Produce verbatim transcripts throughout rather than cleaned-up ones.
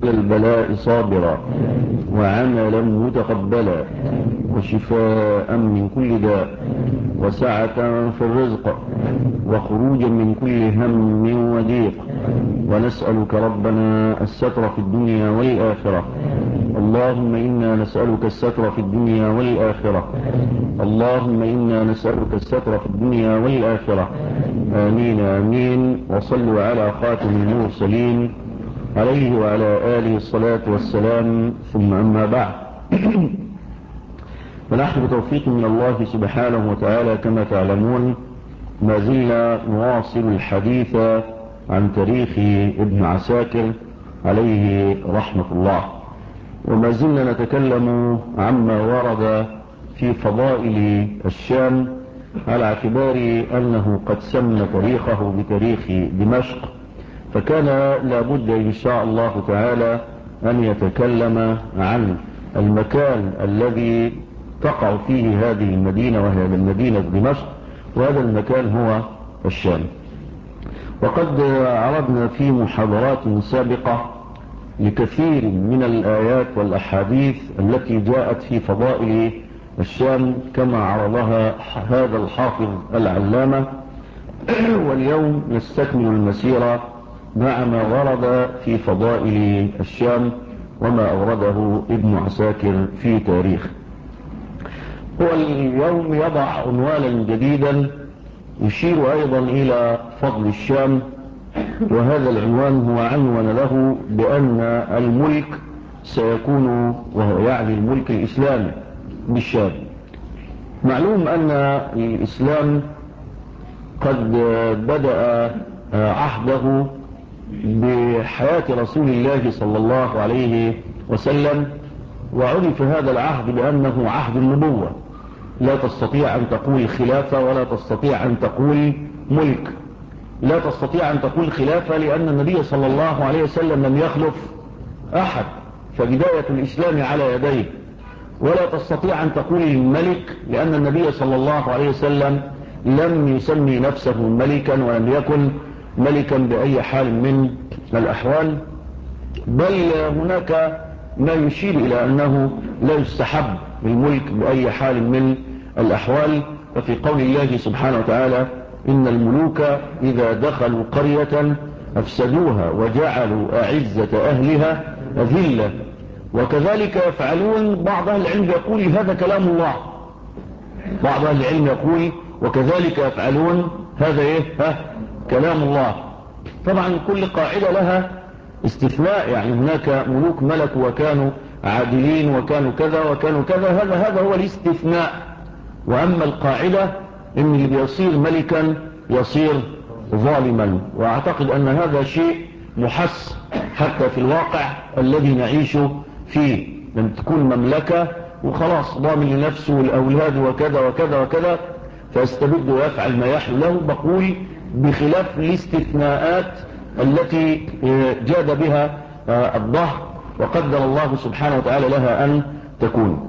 البلاء صابرا وعملا متقبلا وشفاء من كل داء وسعة في الرزق وخروجا من كل هم وضيق. ونسألك ربنا الستر في الدنيا والآخرة. اللهم إنا نسألك الستر في الدنيا والآخرة. اللهم إنا نسألك الستر في الدنيا والآخرة. آمين آمين. وصلوا على خاتم المرسلين عليه وعلى آله الصلاة والسلام. ثم أما بعد، ونحن بتوفيق من الله سبحانه وتعالى كما تعلمون ما زلنا نواصل الحديث عن تاريخ ابن عساكر عليه رحمة الله، وما زلنا نتكلم عما ورد في فضائل الشام على اعتبار أنه قد سمى تاريخه بتاريخ دمشق، فكان لابد إن شاء الله تعالى أن يتكلم عن المكان الذي تقع فيه هذه المدينة، وهي المدينة دمشق، وهذا المكان هو الشام. وقد عرضنا في محاضرات سابقة لكثير من الآيات والأحاديث التي جاءت في فضائل الشام كما عرضها هذا الحافظ العلامة، واليوم نستكمل المسيرة مع ما ورد في فضائل الشام وما أورده ابن عساكر في تاريخ. هو اليوم يضع عنوانا جديدا يشير أيضا إلى فضل الشام، وهذا العنوان هو عنوان له بأن الملك سيكون، وهو يعني الملك الإسلامي بالشام. معلوم أن الإسلام قد بدأ عهده بحياة رسول الله صلى الله عليه وسلم، وعرف هذا العهد بأنه عهد النبوة. لا تستطيع أن تقول خلافة ولا تستطيع أن تقول ملك. لا تستطيع أن تقول خلافة لأن النبي صلى الله عليه وسلم لم يخلف أحد، فبداية الإسلام على يديه. ولا تستطيع أن تقول الملك لأن النبي صلى الله عليه وسلم لم يسمي نفسه ملكا ولم يكن ملكا بأي حال من الأحوال، بل هناك ما يشير إلى أنه لا يستحب الملك بأي حال من الأحوال. ففي قول الله سبحانه وتعالى: إن الملوك إذا دخلوا قرية أفسدوها وجعلوا أعزة أهلها أذلة. وكذلك يفعلون. بعض أهل العلم يقول هذا كلام الله، بعض أهل العلم يقول وكذلك يفعلون هذا إيه؟ ها؟ كلام الله. طبعا كل قاعدة لها استثناء، يعني هناك ملوك ملكوا وكانوا عادلين وكانوا كذا وكانوا كذا، هذا هذا هو الاستثناء. وأما القاعدة إن اللي بيصير ملكا يصير ظالما، وأعتقد أن هذا شيء محس حتى في الواقع الذي نعيش فيه. لم تكون مملكة وخلاص ضامن لنفسه والأولاد وكذا وكذا وكذا فيستبد ويفعل ما يحلو له، بقول بخلاف الاستثناءات التي جاد بها الظهر وقدر الله سبحانه وتعالى لها أن تكون.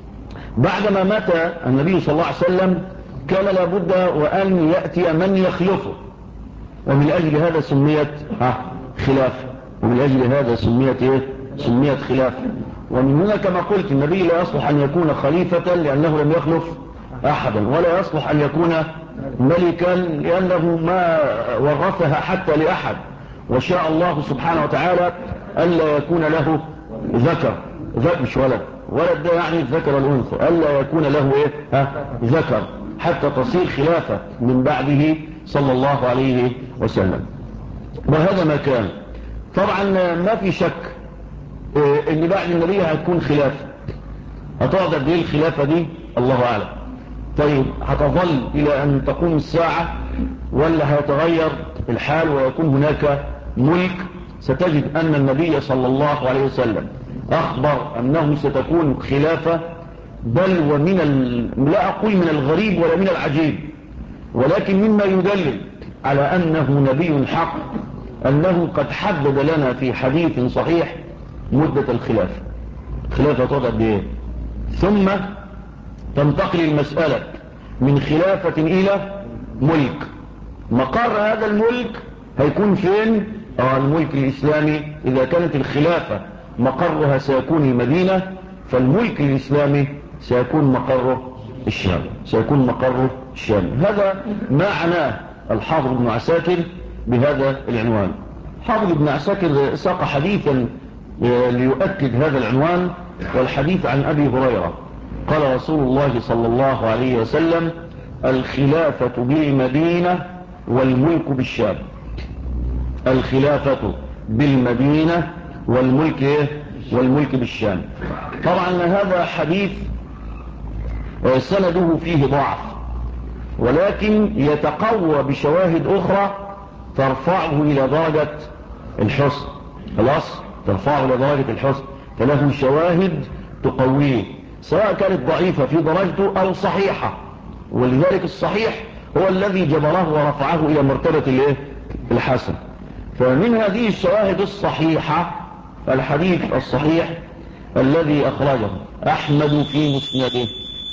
بعدما مات النبي صلى الله عليه وسلم كان لابد وأن يأتي من يخلفه، ومن أجل هذا سميت خلافة، ومن أجل هذا سميت إيه؟ سميت خلافة. ومن هنا كما قلت النبي لا يصلح أن يكون خليفة لأنه لم يخلف أحدا، ولا يصلح أن يكون ملكا لأنه ما ورثها حتى لأحد. وشاء الله سبحانه وتعالى ألا يكون له ذكر، ذكر مش ولد، ولد ده يعني الذكر والأنثى، ألا يكون له إيه؟ ها؟ ذكر، حتى تصير خلافة من بعده صلى الله عليه وسلم. وهذا ما كان. طبعا ما في شك إيه ان بعد النبي هتكون خلافة. هتقعد قد ايه الخلافة دي؟ الله أعلم. طيب هتظل إلى أن تقوم الساعة ولا هيتغير الحال ويكون هناك ملك؟ ستجد أن النبي صلى الله عليه وسلم أخبر أنه ستكون خلافة، بل ومن ال... لا أقول من الغريب ولا من العجيب، ولكن مما يدلل على أنه نبي حق أنه قد حدد لنا في حديث صحيح مدة الخلافة. خلافة تقعد بإيه؟ ثم تنتقل المسألة من خلافة إلى ملك. مقر هذا الملك هيكون فين؟ اه الملك الإسلامي إذا كانت الخلافة مقرها سيكون المدينة، فالملك الإسلامي سيكون مقره الشام، سيكون مقره الشام. هذا معنى الحافظ ابن عساكر بهذا العنوان. حافظ ابن عساكر ساق حديثا ليؤكد هذا العنوان، والحديث عن أبي هريرة قال رسول الله صلى الله عليه وسلم: الخلافة بالمدينة والملك بالشام. الخلافة بالمدينة والملك والملك بالشام. طبعا هذا حديث سنده فيه ضعف، ولكن يتقوى بشواهد أخرى ترفعه إلى درجة الحسن. خلاص، ترفعه إلى درجة الحسن، فله شواهد تقويه، سواء كانت ضعيفة في درجته أو صحيحة. ولذلك الصحيح هو الذي جبره ورفعه إلى مرتبة الحسن. فمن هذه الشواهد الصحيحة الحديث الصحيح الذي أخرجه أحمد في مسنده،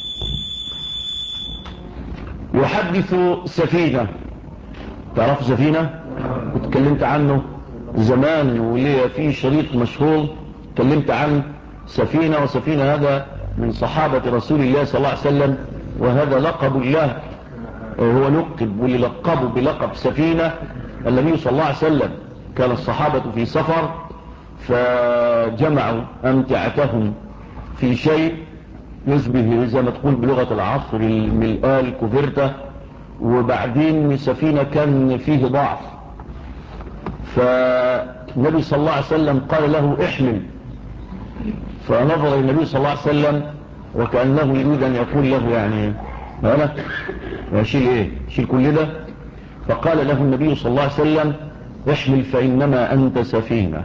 يحدث سفينة. تعرف سفينة؟ اتكلمت عنه زمان، وليه في شريط مشهور اتكلمت عن سفينة. وسفينة هذا من صحابة رسول الله صلى الله عليه وسلم، وهذا لقب الله، هو لقب واللي لقبه بلقب سفينة النبي صلى الله عليه وسلم. كان الصحابة في سفر فجمعوا أمتعتهم في شيء يشبه زي ما تقول بلغة العصر الملآل الكوفرتة، وبعدين سفينة كان فيه ضعف، فالنبي صلى الله عليه وسلم قال له احمل. فنظر النبي صلى الله عليه وسلم وكأنه يريد أن يقول له يعني أنا شيل ايه شيل كل ده. فقال له النبي صلى الله عليه وسلم احمل فإنما أنت سفينة.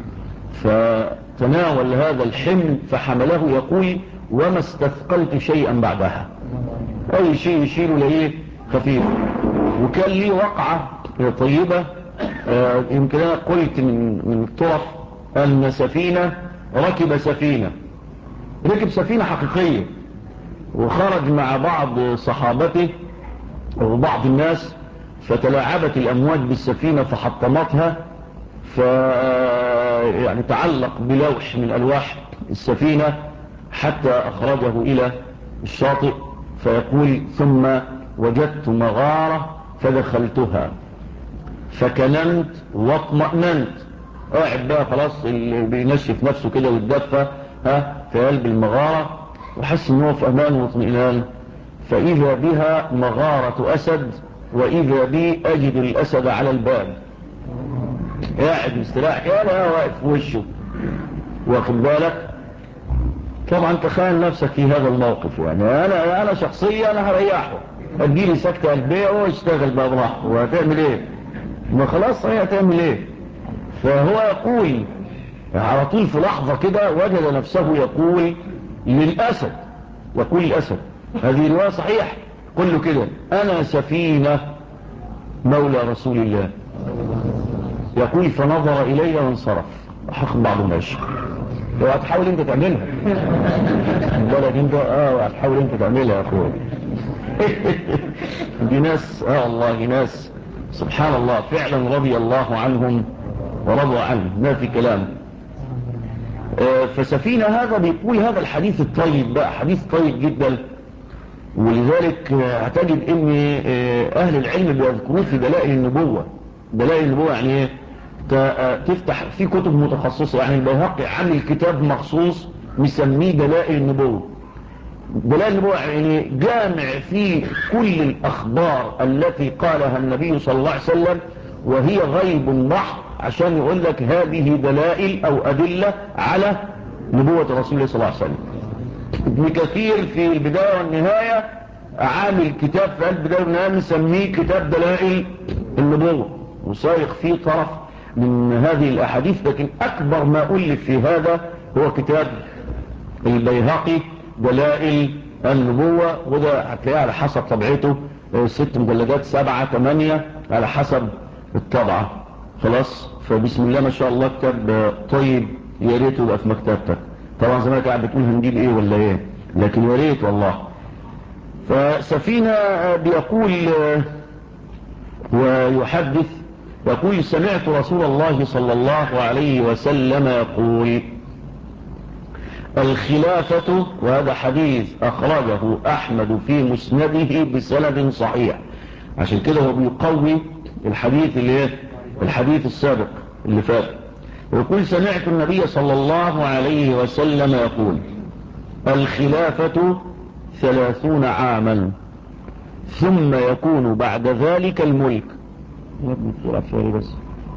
فتناول هذا الحمل فحمله، يقول وما استثقلت شيئا بعدها، أي شيء يشيله ليه خفيف. وكان لي وقعة طيبة، آه يمكن أنا قلت من, من الطرف أن سفينة ركب سفينة ركب سفينة حقيقية، وخرج مع بعض صحابته وبعض الناس، فتلاعبت الأمواج بالسفينة فحطمتها، ف يعني تعلق بلوح من ألواح السفينة حتى أخرجه إلى الشاطئ. فيقول ثم وجدت مغارة فدخلتها فكننت واطمأننت. قاعد بقى خلاص اللي بينشف نفسه كده ويتدفى ها في قلب المغارة، وحس ان هو في امان واطمئنان. فاذا بها مغارة اسد، واذا بي اجد الاسد على الباب قاعد مستريح كده واقف في وشه، واخد بالك. طبعا تخيل نفسك في هذا الموقف، يعني انا انا شخصيا انا هريحه، اديلي سكتة قلبيه واشتغل بقى براحته، وهتعمل ايه؟ ما خلاص هي هتعمل ايه؟ فهو يقول على طول في لحظة كده وجد نفسه يقول للأسد، يقول للأسد، هذه رواية صحيح، قل له كده أنا سفينة مولى رسول الله. يقول فنظر إلي وانصرف، حق بعض ماشي. لو هتحاول انت تعملها بالك انت اه هتحاول انت تعملها يا اخوي. دي ناس اه والله ناس سبحان الله فعلا رضي الله عنهم ورضوا عنه، ما في كلام. آه فسفينة هذا بيقول هذا الحديث الطيب بقى، حديث طيب جدا. ولذلك آه هتجد ان آه اهل العلم بيذكروه في دلائل النبوة. دلائل النبوة يعني ايه؟ تفتح في كتب متخصصة، يعني البيهقي عامل كتاب مخصوص مسميه دلائل النبوة. دلائل النبوة يعني جامع فيه كل الأخبار التي قالها النبي صلى الله عليه وسلم وهي غيب محض، عشان يقول لك هذه دلائل أو أدلة على نبوة رسول الله صلى الله عليه وسلم. ابن كثير في البداية والنهاية عامل كتاب في البداية والنهاية مسميه كتاب دلائل النبوة، وسايق فيه طرف من هذه الأحاديث. لكن أكبر ما ألف في هذا هو كتاب البيهقي دلائل النبوة، وده هتلاقيه على حسب طبعته ست مجلدات سبعة ثمانية على حسب الطبعة. خلاص، فبسم الله ما شاء الله كتاب طيب، يا ريت يبقى في مكتبتك. طبعا زي ما قاعد بتقول هنجيب ايه ولا ايه، لكن يا ريت والله. فسفينة بيقول ويحدث يقول سمعت رسول الله صلى الله عليه وسلم يقول الخلافة، وهذا حديث أخرجه أحمد في مسنده بسند صحيح، عشان كده هو بيقوي الحديث اللي الحديث السابق اللي فات. ويقول سمعت النبي صلى الله عليه وسلم يقول الخلافة ثلاثون عاما ثم يكون بعد ذلك الملك. بس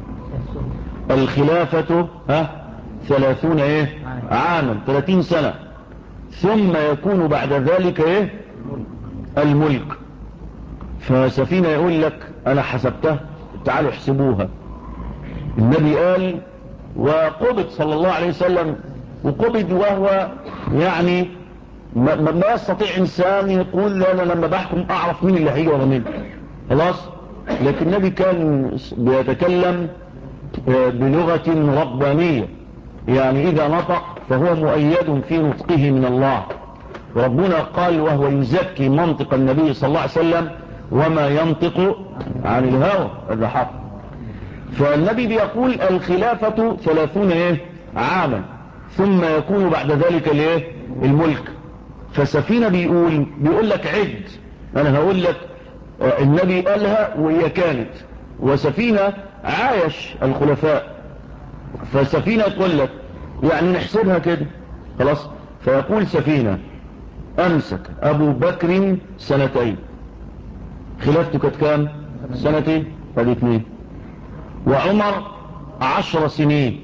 الخلافة ها ثلاثون ايه عاما، ثلاثين سنة، ثم يكون بعد ذلك ايه الملك. فسفينة يقول لك انا حسبتها، تعالوا احسبوها. النبي قال وقبض صلى الله عليه وسلم، وقبض وهو يعني ما, ما يستطيع انسان يقول لا انا لما بحكم اعرف مين اللي هيجي ورا مين، خلاص. لكن النبي كان بيتكلم بلغة ربانية، يعني اذا نطق فهو مؤيد في نطقه من الله. وربنا قال وهو يزكي منطق النبي صلى الله عليه وسلم وما ينطق عن الهوى، هذا حق. فالنبي بيقول الخلافة ثلاثون ايه عاما ثم يكون بعد ذلك الايه الملك. فسفينة بيقول بيقول لك عد، انا هقول لك النبي قالها وهي كانت، وسفينة عايش الخلفاء. فسفينة تقول لك يعني نحسبها كده خلاص. فيقول سفينة امسك ابو بكر سنتين، خلافته كانت كام؟ سنتين، هذه اثنين. وعمر عشر سنين،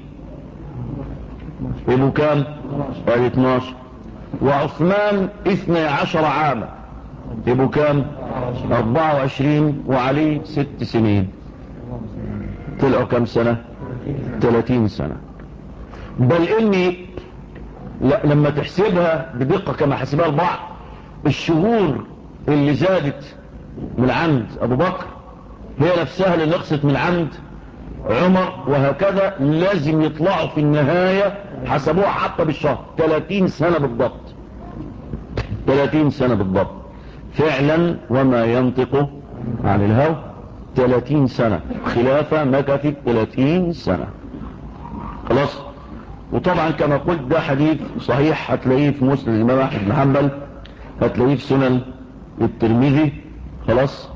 ابو كام؟ هذه اثناشر. وعثمان اثني عشر عاما، ابو كام؟ اربعة وعشرين. وعلي ست سنين، طلعوا كم سنة؟ ثلاثين سنة. بل اني لما تحسبها بدقة كما حسبها البعض، الشهور اللي زادت من عند ابو بكر هي نفسها اللي نقصت من عند عمر، وهكذا لازم يطلعوا في النهاية حسبوها حتى بالشهر ثلاثين سنة بالضبط، ثلاثين سنة بالضبط فعلا. وما ينطق عن الهوى، ثلاثين سنة خلافة مكثت ثلاثين سنة خلاص. وطبعا كما قلت ده حديث صحيح، هتلاقيه في مسند الإمام أحمد بن حنبل، هتلاقيه في سنن الترمذي خلاص.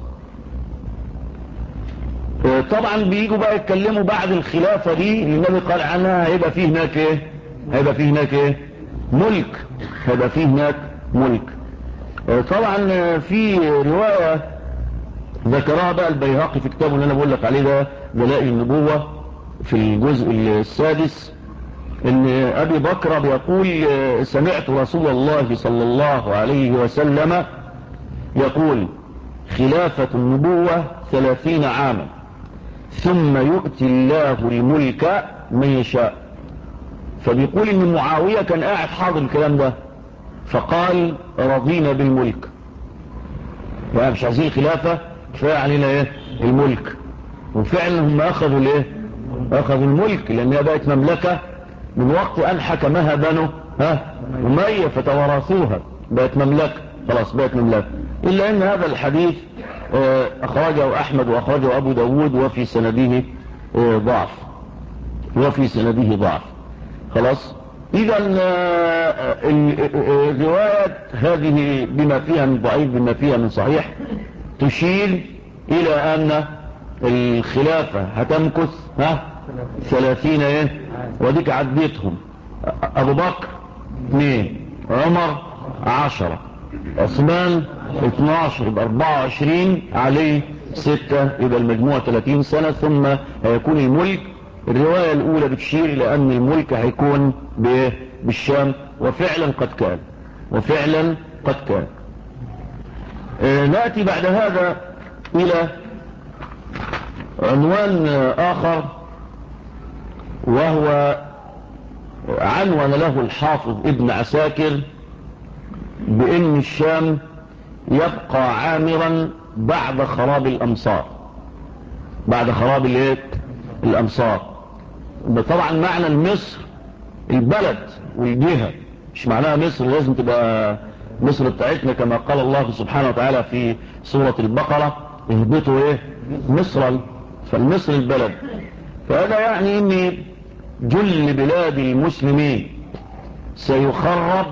طبعا بييجوا بقى يتكلموا بعد الخلافة دي اللي النبي قال عنها هيبقى فيه هناك ايه هيبقى فيه هناك ايه ملك، هيبقى فيه هناك ملك. طبعا في رواية ذكرها بقى البيهقي في كتابه اللي انا بقول لك عليه ده دلائل النبوة في الجزء السادس، ان ابي بكر بيقول سمعت رسول الله صلى الله عليه وسلم يقول خلافة النبوة ثلاثين عاما ثم يؤتي الله الملك من يشاء. فبيقول ان معاوية كان قاعد حاضر الكلام ده، فقال رضينا بالملك، يعني مش عايزين خلافة، كفاية علينا ايه الملك. وفعلا هم اخذوا الايه اخذوا الملك، لانها بقت مملكة من وقت ان حكمها بنو ها أمية فتوارثوها، بقت مملكة خلاص، بقت مملكة. الا ان هذا الحديث اخرجه احمد واخرجه ابو داود وفي سنده ضعف وفي سنده ضعف خلاص. اذا الرواية هذه بما فيها من ضعيف بما فيها من صحيح تشير الى ان الخلافة هتمكث ها ثلاثين ايه، وديك عديتهم ابو بكر اثنين، عمر عشرة، عثمان اثناشر، يبقى اربعة وعشرين، عليه ستة، يبقى المجموع ثلاثين سنة ثم هيكون الملك. الرواية الاولى بتشير الى ان الملك هيكون بالشام، وفعلا قد كان وفعلا قد كان. آه نأتي بعد هذا الى عنوان اخر، وهو عنوان له الحافظ ابن عساكر بان الشام يبقى عامرا بعد خراب الامصار، بعد خراب الايه الامصار. طبعا معنى المصر البلد والجهة، مش معناها مصر لازم تبقى مصر بتاعتنا كما قال الله سبحانه وتعالى في سورة البقرة اهبطوا ايه مصرا فالمصر البلد. فهذا يعني ان جل بلاد المسلمين سيخرب،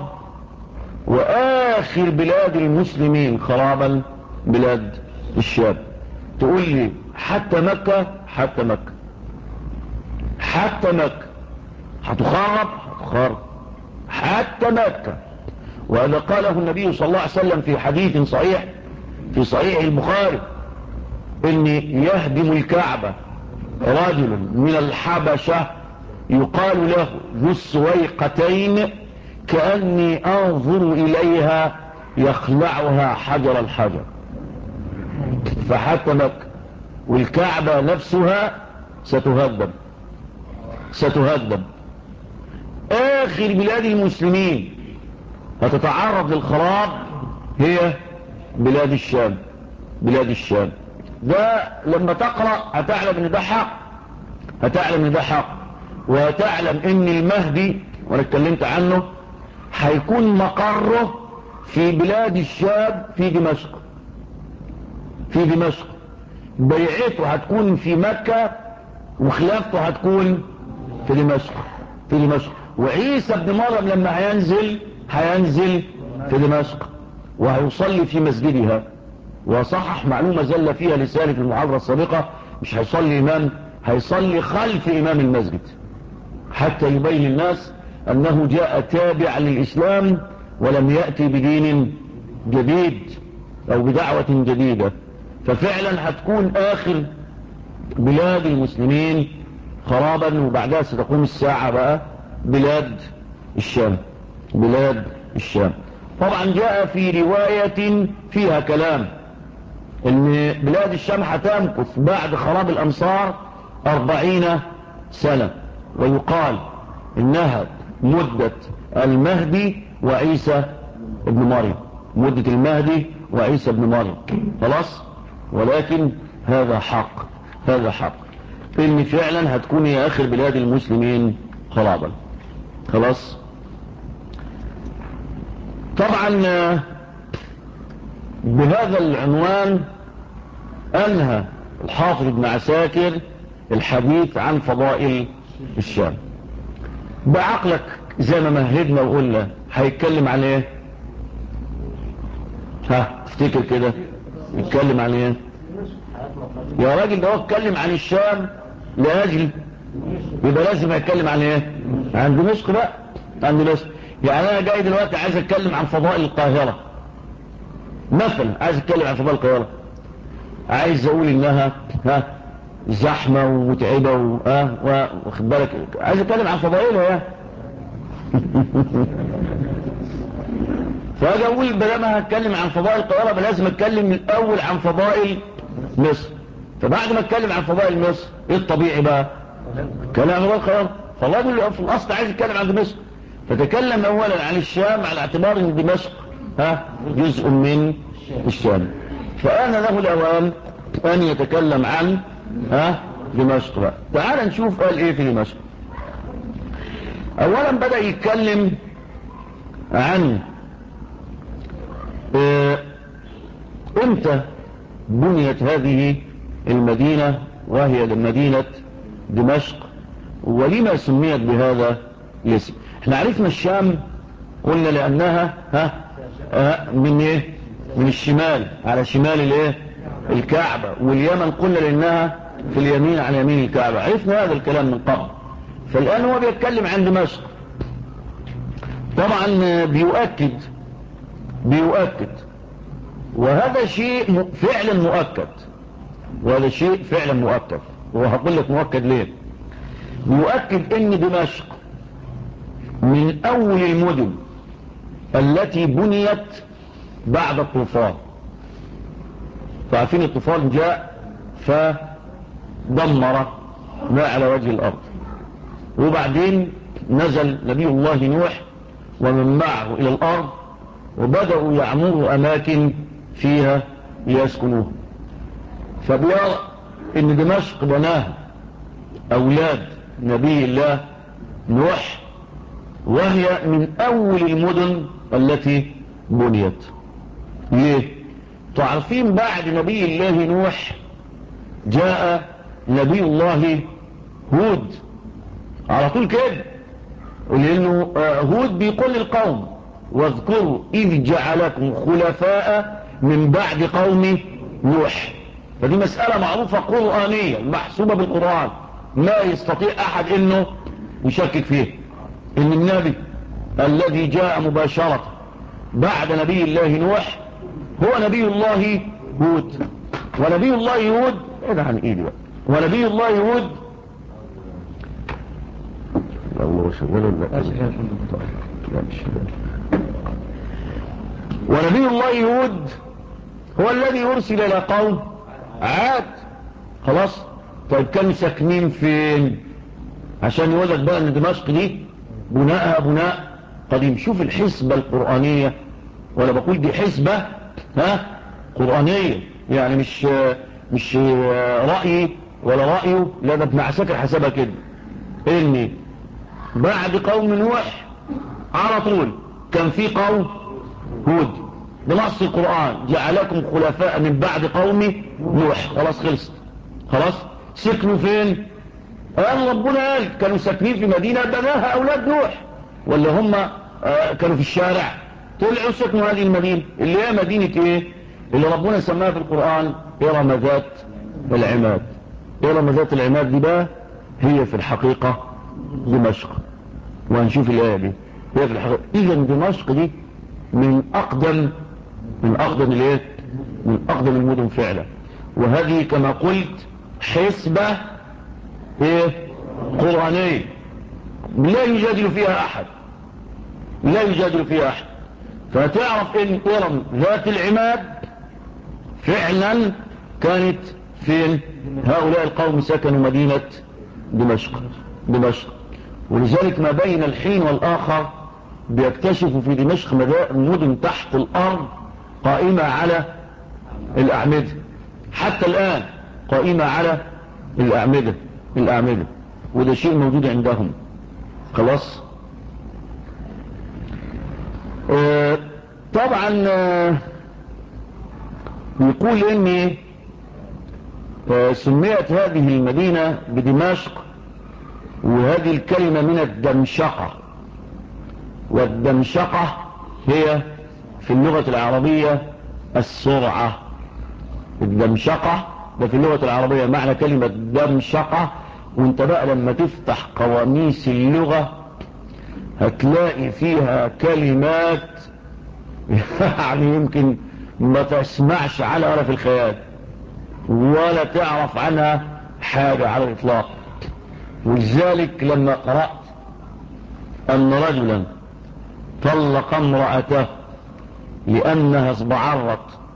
واخر بلاد المسلمين خرابا بلاد الشام. تقول لي حتى مكة؟ حتى مكة حتى مكة هتخرب هتخرب حتى مكة. وهذا قاله النبي صلى الله عليه وسلم في حديث صحيح في صحيح البخاري، ان يهدم الكعبة رجل من الحبشة يقال له ذو السويقتين كأني انظر اليها يخلعها حجر الحجر. فحتى مكة والكعبة نفسها ستهدم ستهدم. اخر بلاد المسلمين هتتعرض للخراب هي بلاد الشام. بلاد الشام ده لما تقرأ هتعلم ان ده حق، هتعلم ان ده حق، وهتعلم ان المهدي وانا اتكلمت عنه هيكون مقره في بلاد الشام، في دمشق في دمشق بيعته هتكون في مكة وخلافته هتكون في دمشق في دمشق وعيسى ابن مريم لما هينزل هينزل في دمشق وهيصلي في مسجدها. وصحح معلومة زل فيها لسالك المحاضرة السابقة، مش هيصلي إمام، هيصلي خلف إمام المسجد حتى يبين الناس أنه جاء تابع للإسلام ولم يأتي بدين جديد أو بدعوة جديدة. ففعلا هتكون آخر بلاد المسلمين خرابا، وبعدها ستقوم الساعة بقى بلاد الشام. بلاد الشام طبعا جاء في رواية فيها كلام ان بلاد الشام هتمكث بعد خراب الامصار أربعين سنة، ويقال انها مدة المهدي وعيسى ابن مريم، مدة المهدي وعيسى ابن مريم خلاص. ولكن هذا حق، هذا حق ان فعلا هتكون هي اخر بلاد المسلمين خرابا خلاص. طبعا بهذا العنوان انهى الحافظ ابن عساكر الحديث عن فضائل الشام. بعقلك زي ما مهدنا وقلنا هيتكلم عن ايه؟ ها تفتكر كده يتكلم عن ايه؟ يا راجل ده هو اتكلم عن الشام لاجل، يبقى لازم يتكلم عن ايه؟ عن دمشق بقى، عن دمشق. يعني انا جاي دلوقتي عايز اتكلم عن فضائل القاهرة مثلا، عايز اتكلم عن فضائل القاهرة، عايز اقول انها ها زحمة ومتعبة و... اه واخد بالك، عايز اتكلم عن فضائلها يعني فاجي اقول بدل ما هتكلم عن فضائل القاهرة لازم اتكلم الاول عن فضائل مصر. فبعد ما اتكلم عن فضائل مصر ايه الطبيعي بقى؟ اتكلم عن فضائل القاهرة. فالله يقول في الاصل عايز اتكلم عن دمشق، فتكلم اولا عن الشام على اعتبار ان دمشق ها جزء من الشام. فانا له الاوان ان يتكلم عن ها دمشق بقى. تعال نشوف قال ايه في دمشق. اولا بدأ يتكلم عن اه امتى بنيت هذه المدينة وهي مدينة دمشق، ولما سميت بهذا الاسم. احنا عرفنا الشام قلنا لانها ها اه من ايه؟ من الشمال، على شمال الايه؟ الكعبة. واليمن قلنا لانها في اليمين عن يمين الكعبة. عرفنا هذا الكلام من قبل. فالان هو بيتكلم عن دمشق. طبعا بيؤكد بيؤكد وهذا شيء فعلا مؤكد، وهذا شيء فعلا مؤكد، وهقول لك مؤكد ليه. بيؤكد ان دمشق من اول المدن التي بنيت بعد الطوفان. فعارفين الطوفان جاء فدمر ما على وجه الارض، وبعدين نزل نبي الله نوح ومن معه الى الارض، وبدأوا يعمروا اماكن فيها ليسكنوها. فبيرى ان دمشق بناها اولاد نبي الله نوح، وهي من اول المدن التي بنيت. ليه؟ تعرفين بعد نبي الله نوح جاء نبي الله هود على طول كده، لأنه هود بيقول للقوم واذكروا إذ جعلكم خلفاء من بعد قوم نوح. فدي مسألة معروفة قرآنية محسوبة بالقرآن، ما يستطيع أحد إنه يشكك فيه، إن النبي الذي جاء مباشرة بعد نبي الله نوح هو نبي الله هود. ونبي الله هود ايه عن ايدي بقى ونبي الله هود الله شغال لا مش ونبي الله هود هو الذي أرسل إلى قوم عاد. خلاص. طيب كانوا ساكنين فين؟ عشان يقول لك بقى ان دمشق دي بناءها بناء قديم. شوف الحسبة القرآنية، ولا بقول دي حسبة ها قرآنية، يعني مش مش رأيي ولا رأيه، لا ده ابن عساكر حسبها كده، ان بعد قوم نوح على طول كان في قوم هود بنص القرآن جعلكم خلفاء من بعد قوم نوح. خلاص خلصت. خلاص. سكنوا فين؟ قال ربنا قال كانوا ساكنين في مدينة بناها أولاد نوح، ولا هم آه كانوا في الشارع؟ طلعوا سكنوا هذه المدينة اللي هي مدينة ايه؟ اللي ربنا سماها في القرآن إرم ذات العماد. إرم ذات العماد دي بقى هي في الحقيقة دمشق، وهنشوف الآية دي هي في الحقيقة. إذا دمشق دي من أقدم من أقدم الايه؟ من أقدم المدن فعلا. وهذه كما قلت حسبة ايه قرآنية لا يجادل فيها أحد، لا يجادل فيها أحد. فتعرف ان إرم ذات العماد فعلا كانت فين؟ هؤلاء القوم سكنوا مدينة دمشق دمشق ولذلك ما بين الحين والآخر بيكتشفوا في دمشق مدن تحت الأرض قائمة على الأعمدة، حتى الآن قائمة على الأعمدة الأعمدة وده شيء موجود عندهم. خلاص. آه طبعا آه يقول إن آه سميت هذه المدينة بدمشق، وهذه الكلمة من الدمشقة، والدمشقة هي في اللغة العربية السرعة. الدمشقة ده في اللغة العربية معنى كلمة دمشقة. وانت بقى لما تفتح قواميس اللغة هتلاقي فيها كلمات يعني يمكن ما تسمعش على ولا في الخيال ولا تعرف عنها حاجة على الإطلاق. ولذلك لما قرأت أن رجلا طلق امرأته لأنها اصبعرت،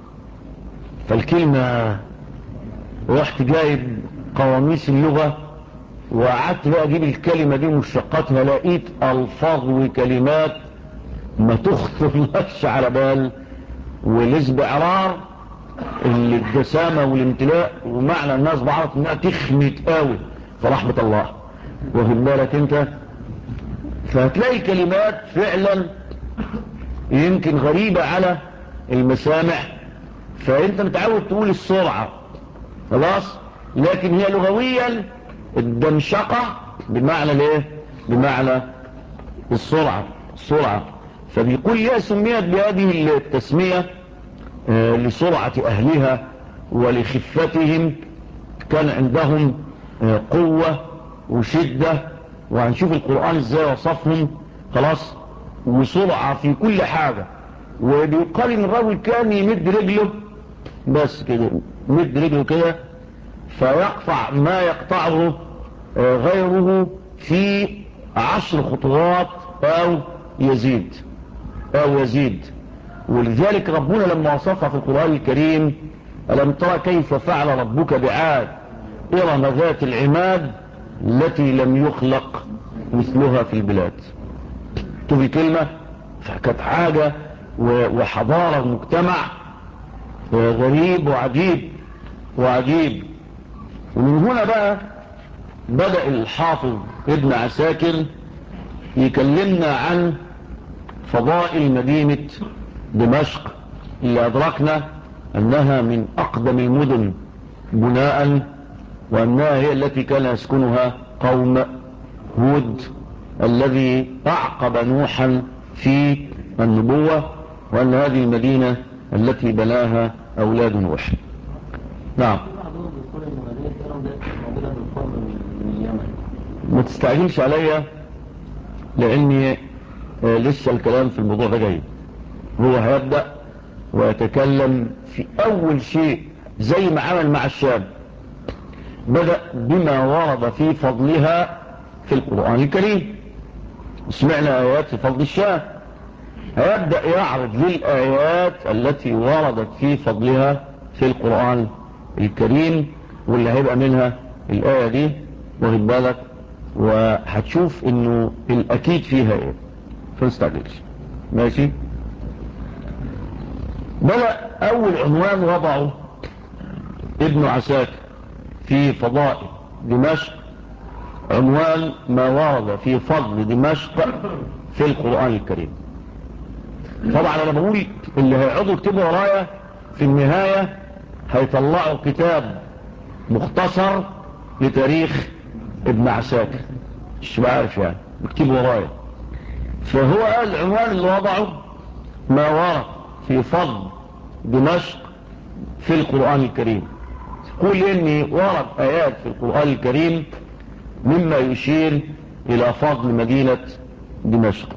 فالكلمة رحت جايب قواميس اللغة وقعدت بقى اجيب الكلمة دي مشتقاتها، لقيت الفاظ وكلمات ما تخطر لكش على بال. والاسبعرار اللي الدسامة والامتلاء، ومعنى الناس بعرف انها تخمت قوي فرحمة الله، واخد بالك انت. فهتلاقي كلمات فعلا يمكن غريبة على المسامع، فانت متعود تقول السرعة خلاص، لكن هي لغويا الدمشقة بمعنى الايه؟ بمعنى السرعة السرعة. فبيقول لي سميت بهذه التسمية آه لسرعة اهلها ولخفتهم، كان عندهم آه قوة وشدة، وهنشوف القرآن ازاي وصفهم. خلاص. وسرعة في كل حاجة. وبيقال ان الرجل كان يمد رجله بس كده، يمد رجله كده فيقطع ما يقطعه غيره في عشر خطوات او يزيد او يزيد. ولذلك ربنا لما وصفها في القرآن الكريم ألم ترى كيف فعل ربك بعاد إرم ذات العماد التي لم يخلق مثلها في البلاد. شوف الكلمة، فكانت حاجة وحضارة مجتمع غريب وعجيب وعجيب. ومن هنا بقى بدأ الحافظ ابن عساكر يكلمنا عن فضائل مدينة دمشق اللي أدركنا أنها من أقدم المدن بناء وأنها هي التي كان يسكنها قوم هود الذي أعقب نوحا في النبوة، وأن هذه المدينة التي بناها أولاد نوح. نعم. ما تستعجلش عليا لأني لسه الكلام في الموضوع ده جاي. هو هيبدأ ويتكلم في أول شيء زي ما عمل مع الشام، بدأ بما ورد في فضلها في القرآن الكريم. سمعنا آيات في فضل الشام، هيبدأ يعرض للآيات التي وردت في فضلها في القرآن الكريم، واللي هيبقى منها الآية دي، واخد بالك، وهتشوف انه الأكيد فيها ايه، فنستعجلش. ماشي. بدأ أول عنوان وضعه ابن عساكر في فضائل دمشق، عنوان ما ورد في فضل دمشق في القرآن الكريم. طبعا أنا بقول اللي هيقعدوا يكتبوا ورايا في النهاية هيطلعوا كتاب مختصر لتاريخ ابن عساكر، مش بعرف يعني بكتبوا ورايا. فهو قال العنوان اللي وضعه ما ورد في فضل دمشق في القرآن الكريم. قول إني ورد آيات في القرآن الكريم مما يشير إلى فضل مدينة دمشق.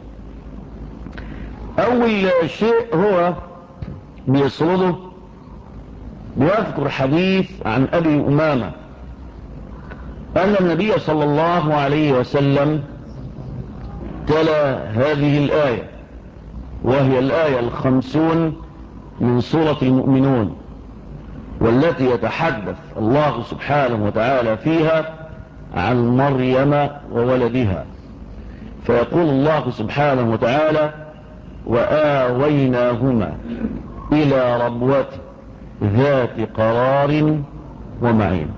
أول شيء هو بيسرده، بيذكر حديث عن أبي أمامة أن النبي صلى الله عليه وسلم تلا هذه الآية، وهي الآية الخمسون من سورة المؤمنون، والتي يتحدث الله سبحانه وتعالى فيها عن مريم وولدها. فيقول الله سبحانه وتعالى: وآويناهما إلى ربوة ذات قرار ومعين.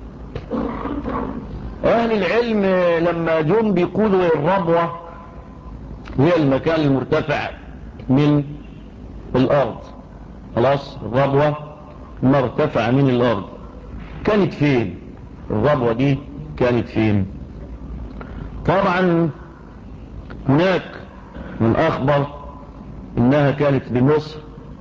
أهل العلم لما جم بيقولوا الربوة هي المكان المرتفع من الأرض، خلاص، الربوة مرتفع من الأرض. كانت فين الربوة دي؟ كانت فين؟ طبعا هناك من أخبر إنها كانت بمصر،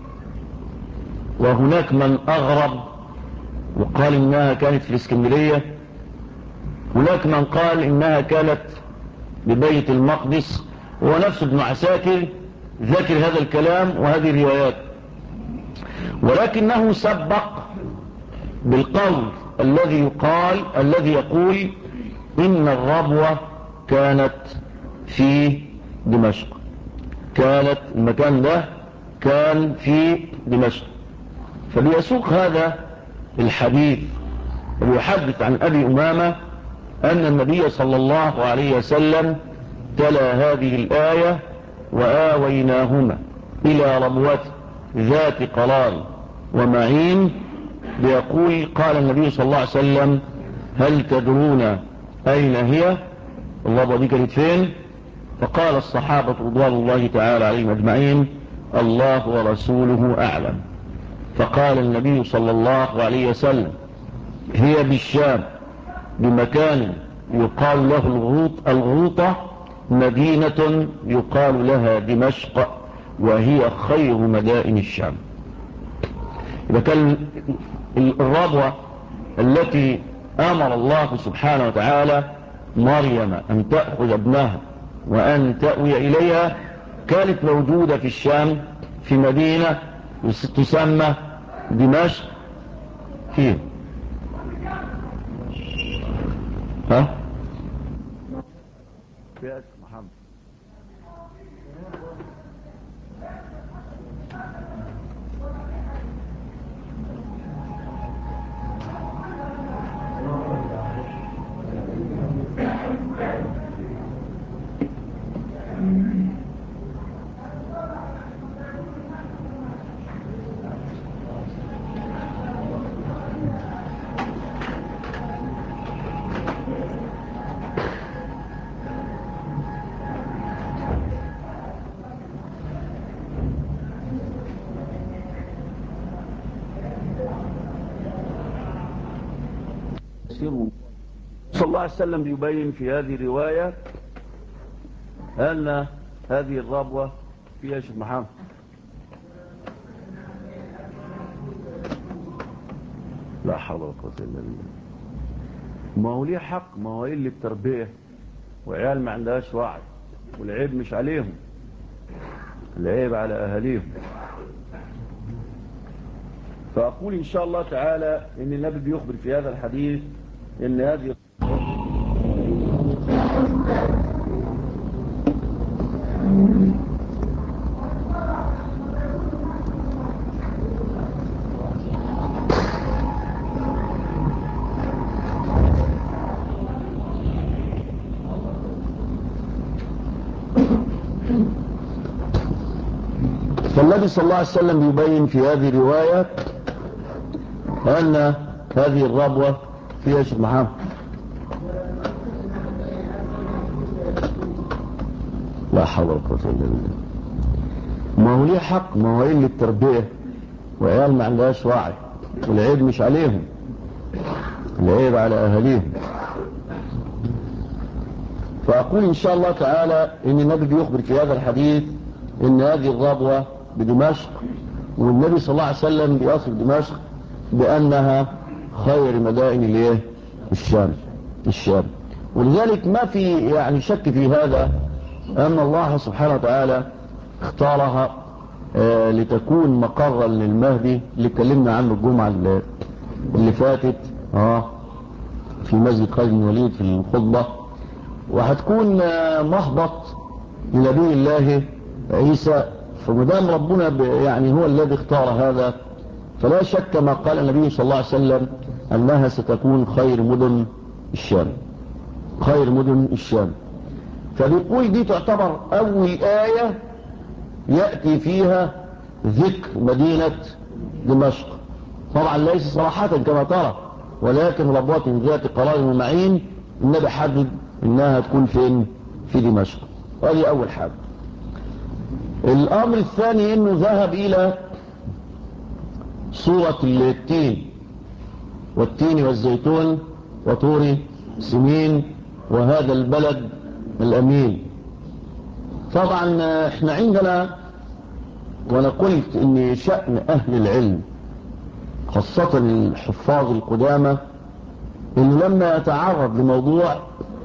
وهناك من أغرب وقال إنها كانت في الإسكندرية، هناك من قال إنها كانت ببيت المقدس، ونفس ابن عساكر ذكر هذا الكلام وهذه الروايات، ولكنه سبق بالقول الذي يقال الذي يقول إن الربوة كانت في دمشق، كانت المكان ده كان في دمشق. فبيسوق هذا الحديث ويحدث عن أبي أمامة أن النبي صلى الله عليه وسلم تلا هذه الآية: وآويناهما إلى ربوة ذات قرار ومعين. بيقول قال النبي صلى الله عليه وسلم: هل تدرون أين هي؟ الربوة دي كانت فين؟ فقال الصحابة رضوان الله تعالى عليهم أجمعين: الله ورسوله أعلم. فقال النبي صلى الله عليه وسلم: هي بالشام بمكان يقال له الغوط الغوطة، مدينة يقال لها دمشق، وهي خير مدائن الشام. إذا كان الربوة التي أمر الله سبحانه وتعالى مريم أن تأخذ ابنها وأن تأوي إليها كانت موجودة في الشام في مدينة تسمى دمشق. فيه ها يا محمد سر. صلى الله عليه وسلم بيبين في هذه الرواية أن هذه الربوة فيها شيخ محمد لا حول ولا قوة إلا بالله. ما هو ليه حق، ما هو اللي بتربية وعيال ما عندهاش وعي، والعيب مش عليهم، العيب على أهاليهم. فأقول إن شاء الله تعالى إن النبي بيخبر في هذا الحديث إن هذه فالنبي صلى الله عليه وسلم يبين في هذه الرواية أن هذه الربوة فيها شيخ محمد لا حول ولا قوة إلا بالله. ما هو ليه حق، ما هو اللي التربية وعيال ما عندهاش وعي، والعيب مش عليهم، العيب على أهاليهم. فأقول إن شاء الله تعالى إن النبي بيخبر في هذا الحديث إن هذه الربوة بدمشق، والنبي صلى الله عليه وسلم بيصف دمشق بأنها خير مدائن الايه الشام الشام ولذلك ما في يعني شك في هذا أن الله سبحانه وتعالى اختارها آه لتكون مقرا للمهدي اللي اتكلمنا عنه الجمعة اللي فاتت اه في مسجد خالد بن الوليد في الخطبة، وهتكون آه مهبط لنبي الله عيسى. فمدام ربنا يعني هو الذي اختار هذا، فلا شك ما قال النبي صلى الله عليه وسلم أنها ستكون خير مدن الشام خير مدن الشام. فبيقول دي تعتبر أول آية يأتي فيها ذكر مدينة دمشق، طبعا ليس صراحة كما ترى، ولكن ربوة ذات قرار ومعين النبي حدد إنها تكون فين في دمشق. هذه أول حاجة. الأمر الثاني إنه ذهب إلى سورة التين والتين والزيتون وطور سنين وهذا البلد الأمين. طبعا احنا عندنا، وانا قلت ان شأن اهل العلم خاصة الحفاظ القدامى انه لما يتعرض لموضوع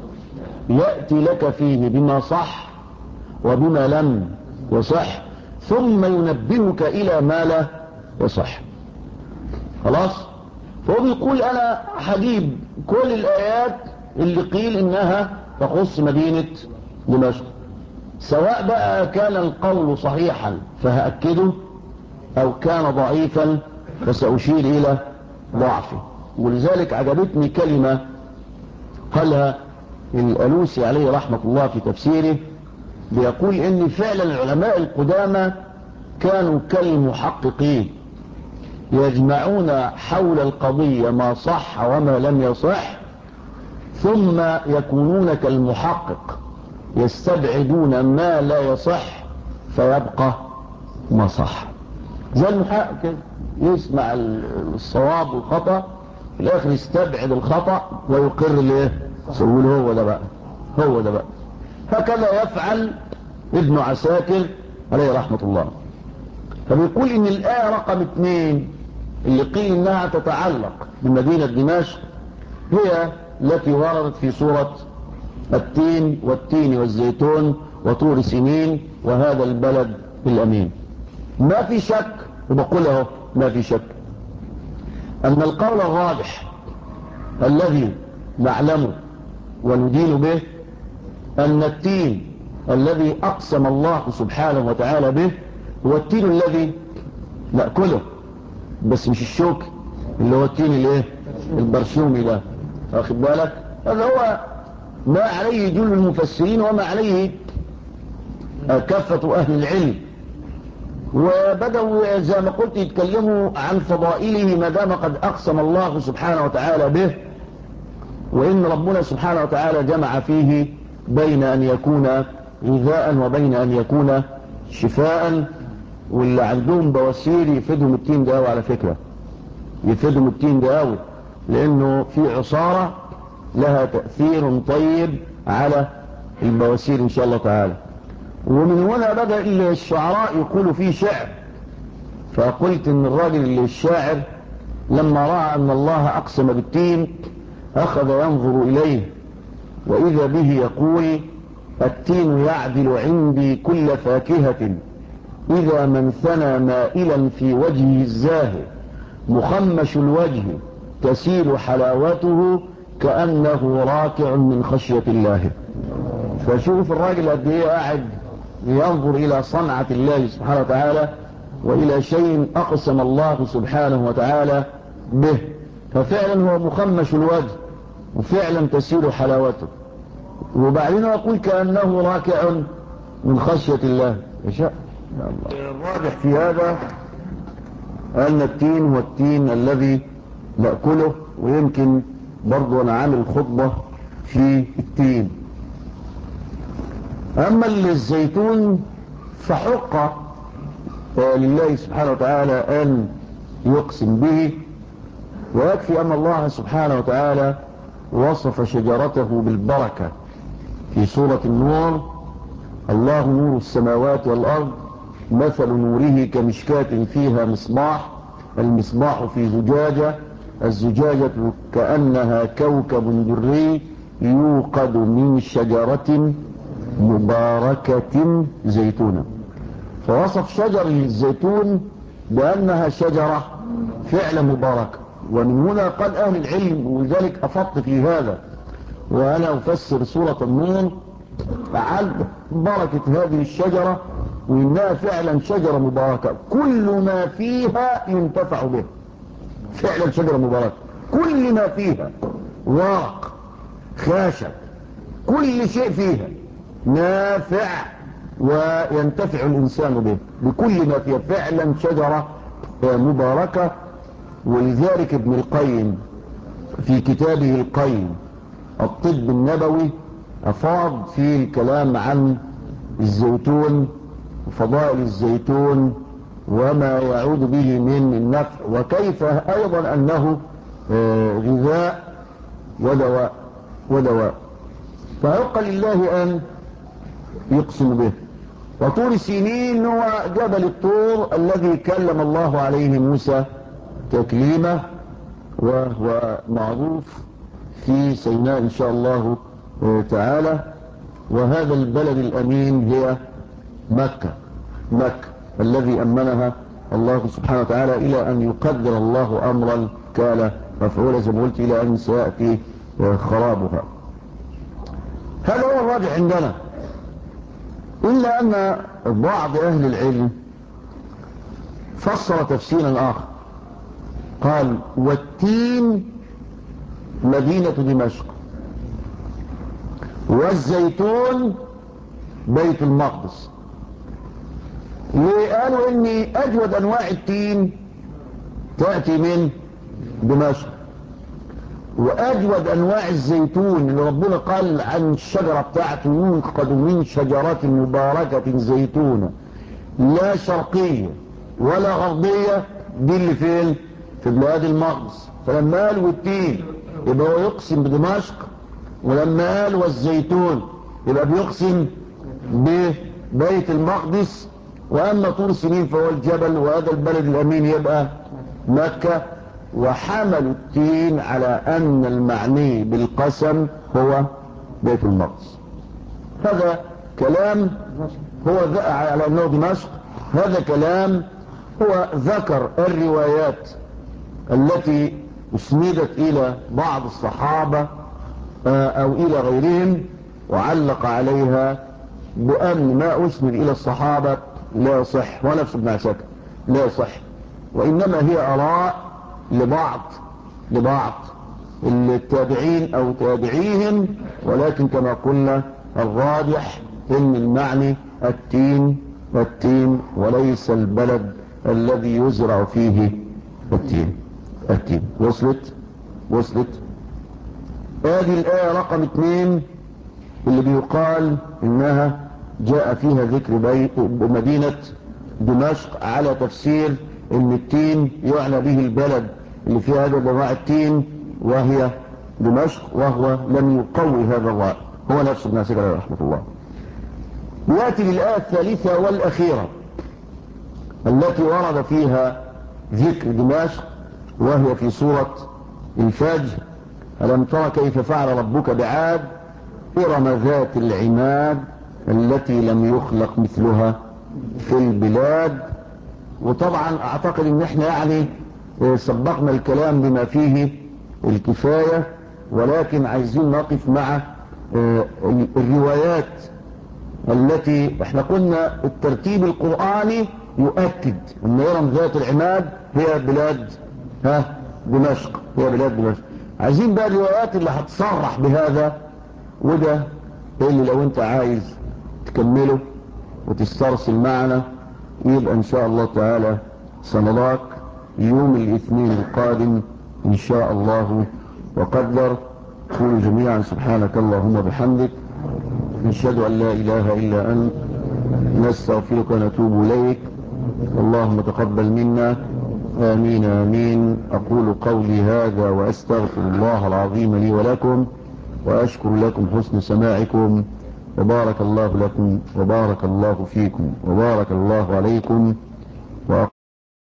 يأتي لك فيه بما صح وبما لم يصح ثم ينبهك الى ما لا يصح. خلاص، فهو بيقول انا هجيب كل الايات اللي قيل انها تخص مدينة دمشق، سواء بقى كان القول صحيحا فهأكده او كان ضعيفا فسأشير الى ضعفه. ولذلك عجبتني كلمة قالها الألوسي عليه رحمة الله في تفسيره، بيقول ان فعلا العلماء القدامى كانوا كالمحققين يجمعون حول القضية ما صح وما لم يصح، ثم يكونون كالمحقق يستبعدون ما لا يصح فيبقى ما صح. زي المحقق يسمع الصواب والخطأ في الاخر يستبعد الخطأ ويقر ليه يقول هو ده بقى هو ده بقى هكذا يفعل ابن عساكر عليه رحمة الله. فبيقول ان الآية رقم اثنين اللي قيل انها تتعلق بمدينة دمشق هي التي وردت في سورة التين والتين والزيتون وطور سنين وهذا البلد الأمين. ما في شك، وبقول اهو ما في شك أن القول الراجح الذي نعلمه وندين به أن التين الذي أقسم الله سبحانه وتعالى به هو التين الذي نأكله، بس مش الشوك اللي هو التين الايه البرشومي ده، واخد بالك؟ هذا هو ما عليه جل المفسرين وما عليه كافة أهل العلم، وبدأوا زي ما قلت يتكلموا عن فضائله ما دام قد أقسم الله سبحانه وتعالى به، وإن ربنا سبحانه وتعالى جمع فيه بين أن يكون غذاء وبين أن يكون شفاء. واللي عندهم بواسير يفيدهم التين ده على فكرة، يفيدهم التين ده قوي، لأنه في عصارة لها تأثير طيب على البواسير إن شاء الله تعالى. ومن هنا بدأ الشعراء يقولوا فيه شعر. فقلت إن الراجل الشاعر لما رأى أن الله أقسم بالتين أخذ ينظر إليه، وإذا به يقول: التين يعدل عندي كل فاكهة إذا من ثنى مائلا في وجهه الزاهر، مخمش الوجه تسيل حلاوته كأنه راكع من خشية الله. فشوف الراجل قد ايه قاعد ينظر إلى صنعة الله سبحانه وتعالى وإلى شيء أقسم الله سبحانه وتعالى به، ففعلا هو مخمش الوجه وفعلا تسيل حلاوته. وبعدين يقول كأنه راكع من خشية الله. يشاء الراجح في هذا أن التين هو التين الذي نأكله، ويمكن برضو أنا عامل خطبة في التين. أما الزيتون فحق لله سبحانه وتعالى أن يقسم به، ويكفي أن الله سبحانه وتعالى وصف شجرته بالبركة في سورة النور: الله نور السماوات والأرض مثل نوره كمشكاة فيها مصباح، المصباح في زجاجة، الزجاجة كأنها كوكب دري يوقد من شجرة مباركة زيتونة. فوصف شجر الزيتون بأنها شجرة فعلا مباركة. ومن هنا قال أهل العلم، ولذلك أفضت في هذا وأنا أفسر سورة النور عن بركة هذه الشجرة، وإنها فعلا شجرة مباركة كل ما فيها ينتفع به. فعلا شجرة مباركة كل ما فيها، ورق، خاشب، كل شيء فيها نافع وينتفع الإنسان به بكل ما فيها. فعلا شجرة مباركة. ولذلك ابن القيم في كتابه القيم الطب النبوي أفاض في الكلام عن الزيتون وفضائل الزيتون وما يعود به من النفع، وكيف أيضا أنه غذاء ودواء ودواء فيبقى لله أن يقسم به. وطور سينين هو جبل الطور الذي كلم الله عليه موسى تكليمه، وهو معروف في سيناء إن شاء الله تعالى. وهذا البلد الأمين هي مكة، مكة الذي أمنها الله سبحانه وتعالى إلى أن يقدر الله أمرا كان مفعولا زي ما قلت إلى أن سيأتي خرابها. هذا هو الراجع عندنا، إلا أن بعض أهل العلم فسر تفسيرا آخر، قال: والتين مدينة دمشق، والزيتون بيت المقدس. قالوا إن أجود أنواع التين تأتي من دمشق، وأجود أنواع الزيتون اللي ربنا قال عن الشجرة بتاعته: يوقد من شجرة مباركة زيتونة لا شرقية ولا غربية، دي اللي فين؟ في بلاد المقدس. فلما قال والتين يبقى هو يقسم بدمشق، ولما قال والزيتون يبقى بيقسم ببيت المقدس. وأما طور سنين فهو الجبل، وهذا البلد الأمين يبقى مكة. وحملوا التين على أن المعني بالقسم هو بيت المقدس. هذا كلام هو على أنه دمشق. هذا كلام هو ذكر الروايات التي اسندت إلى بعض الصحابة أو إلى غيرهم، وعلق عليها بأن ما أسند إلى الصحابة لا يصح، ونفس ابن عساكر لا يصح، وإنما هي آراء لبعض لبعض التابعين أو تابعيهم. ولكن كما قلنا الراجح إن المعني التين والتين وليس البلد الذي يزرع فيه التين. التين وصلت وصلت هذه الآية رقم اثنين اللي بيقال إنها جاء فيها ذكر مدينة دمشق على تفسير إن التين يعنى به البلد اللي فيها هذا انواع التين وهي دمشق، وهو لم يقوي هذا الرأي، هو نفسه ابن عساكر عليه رحمة الله. يأتي للآية الثالثة والأخيرة التي ورد فيها ذكر دمشق، وهي في سورة الفجر: ألم تر كيف فعل ربك بعاد إرم ذات العماد التي لم يخلق مثلها في البلاد. وطبعا أعتقد إن احنا يعني سبقنا الكلام بما فيه الكفاية، ولكن عايزين نقف مع الروايات التي احنا قلنا الترتيب القرآني يؤكد ان إرم ذات العماد هي بلاد ها دمشق، هي بلاد دمشق. عايزين بقى الروايات اللي هتصرح بهذا، وده اللي لو انت عايز تكمله وتسترسل معنا يبقى ان شاء الله تعالى سنراك يوم الاثنين القادم ان شاء الله وقدر. قولوا جميعا سبحانك اللهم بحمدك، نشهد ان لا اله الا انت، نستغفرك ونتوب اليك، اللهم تقبل منا، آمين آمين. أقول قولي هذا وأستغفر الله العظيم لي ولكم، وأشكر لكم حسن سماعكم، وبارك الله لكم وبارك الله فيكم وبارك الله عليكم.